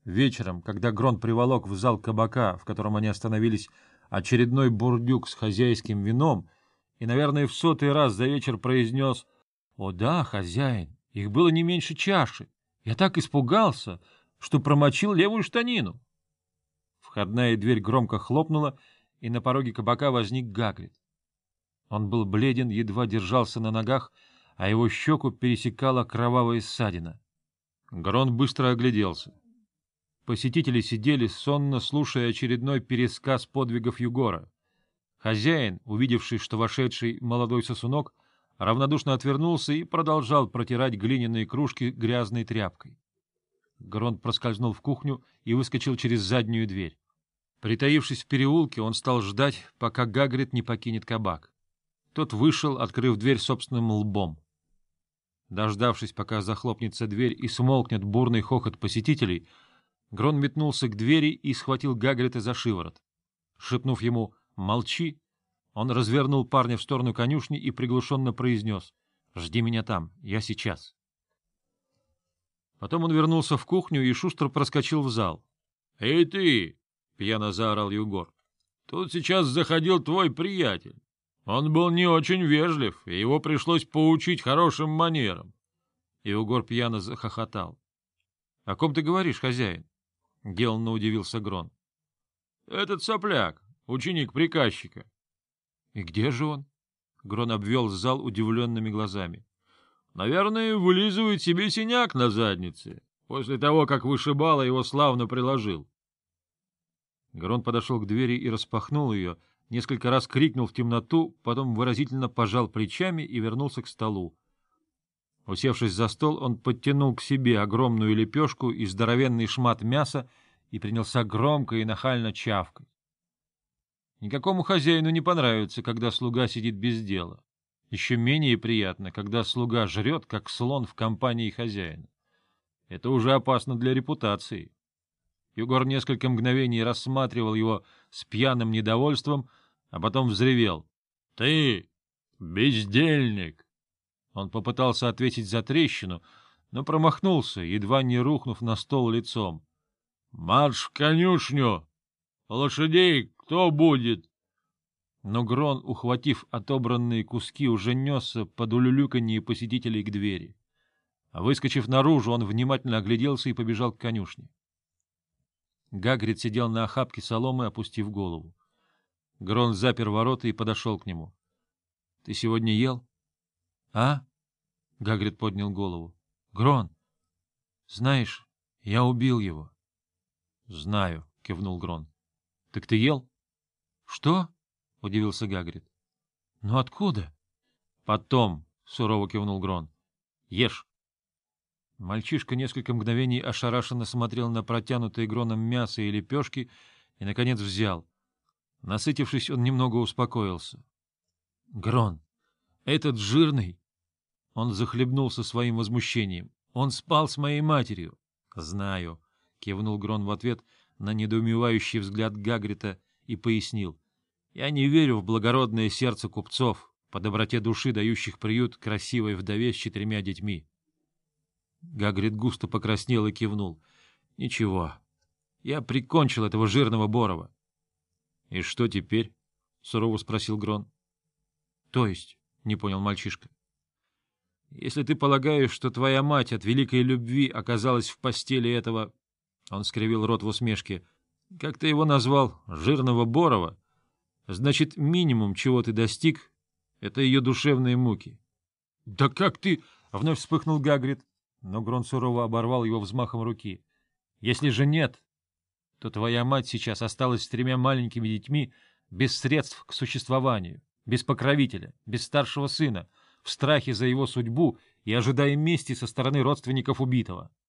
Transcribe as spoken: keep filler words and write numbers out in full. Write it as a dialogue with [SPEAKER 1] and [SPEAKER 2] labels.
[SPEAKER 1] Вечером, когда Грон приволок в зал кабака, в котором они остановились, очередной бурдюк с хозяйским вином, и, наверное, в сотый раз за вечер произнес: «О да, хозяин, их было не меньше чаши. Я так испугался, что промочил левую штанину». Входная дверь громко хлопнула, и на пороге кабака возник Гагрид. Он был бледен, едва держался на ногах, а его щеку пересекала кровавая ссадина. Грон быстро огляделся. Посетители сидели, сонно слушая очередной пересказ подвигов Югора. Хозяин, увидевший, что вошедший молодой сосунок, равнодушно отвернулся и продолжал протирать глиняные кружки грязной тряпкой. Грон проскользнул в кухню и выскочил через заднюю дверь. Притаившись в переулке, он стал ждать, пока Гагрид не покинет кабак. Тот вышел, открыв дверь собственным лбом. Дождавшись, пока захлопнется дверь и смолкнет бурный хохот посетителей, Грон метнулся к двери и схватил Гагрида за шиворот. Шепнув ему «Молчи!», он развернул парня в сторону конюшни и приглушенно произнес: «Жди меня там, я сейчас». Потом он вернулся в кухню и шустро проскочил в зал. — Эй ты! — пьяно заорал Югор. — Тут сейчас заходил твой приятель. Он был не очень вежлив, и его пришлось поучить хорошим манерам. Югор пьяно захохотал. — О ком ты говоришь, хозяин? — деланно удивился Грон. — Этот сопляк, ученик приказчика. — И где же он? Грон обвел зал удивленными глазами. — Наверное, вылизывает себе синяк на заднице, после того, как вышибала его славно приложил. Грон подошел к двери и распахнул ее, несколько раз крикнул в темноту, потом выразительно пожал плечами и вернулся к столу. Усевшись за стол, он подтянул к себе огромную лепешку и здоровенный шмат мяса и принялся громко и нахально чавкать. Никакому хозяину не понравится, когда слуга сидит без дела. Еще менее приятно, когда слуга жрет, как слон в компании хозяина. Это уже опасно для репутации. Югор несколько мгновений рассматривал его с пьяным недовольством, а потом взревел: — Ты, бездельник! Он попытался ответить за трещину, но промахнулся, едва не рухнув на стол лицом. — Марш в конюшню! Лошадей кто будет? Но Грон, ухватив отобранные куски, уже несся под улюлюканье посетителей к двери. А выскочив наружу, он внимательно огляделся и побежал к конюшне. Гагрид сидел на охапке соломы, опустив голову. Грон запер ворота и подошел к нему. — Ты сегодня ел? — А? — Гагрид поднял голову. — Грон, знаешь, я убил его. — Знаю, — кивнул Грон. — Так ты ел? — Что? — удивился Гагрид. — Ну откуда? — Потом, — сурово кивнул Грон. — Ешь. Мальчишка несколько мгновений ошарашенно смотрел на протянутые Гроном мясо и лепешки и, наконец, взял. Насытившись, он немного успокоился. — Грон, этот жирный... Он захлебнулся своим возмущением. Он спал с моей матерью. — Знаю, — кивнул Грон в ответ на недоумевающий взгляд Гагрида и пояснил. — Я не верю в благородное сердце купцов, по доброте души дающих приют красивой вдове с четырьмя детьми. Гагрид густо покраснел и кивнул. — Ничего, я прикончил этого жирного Борова. — И что теперь? — сурово спросил Грон. — То есть? — не понял мальчишка. — Если ты полагаешь, что твоя мать от великой любви оказалась в постели этого... Он скривил рот в усмешке. — Как ты его назвал? Жирного Борова? Значит, минимум, чего ты достиг, — это ее душевные муки. — Да как ты... — вновь вспыхнул Гагрид. Но Грон сурово оборвал его взмахом руки. — Если же нет, то твоя мать сейчас осталась с тремя маленькими детьми без средств к существованию, без покровителя, без старшего сына, в страхе за его судьбу и ожидая мести со стороны родственников убитого.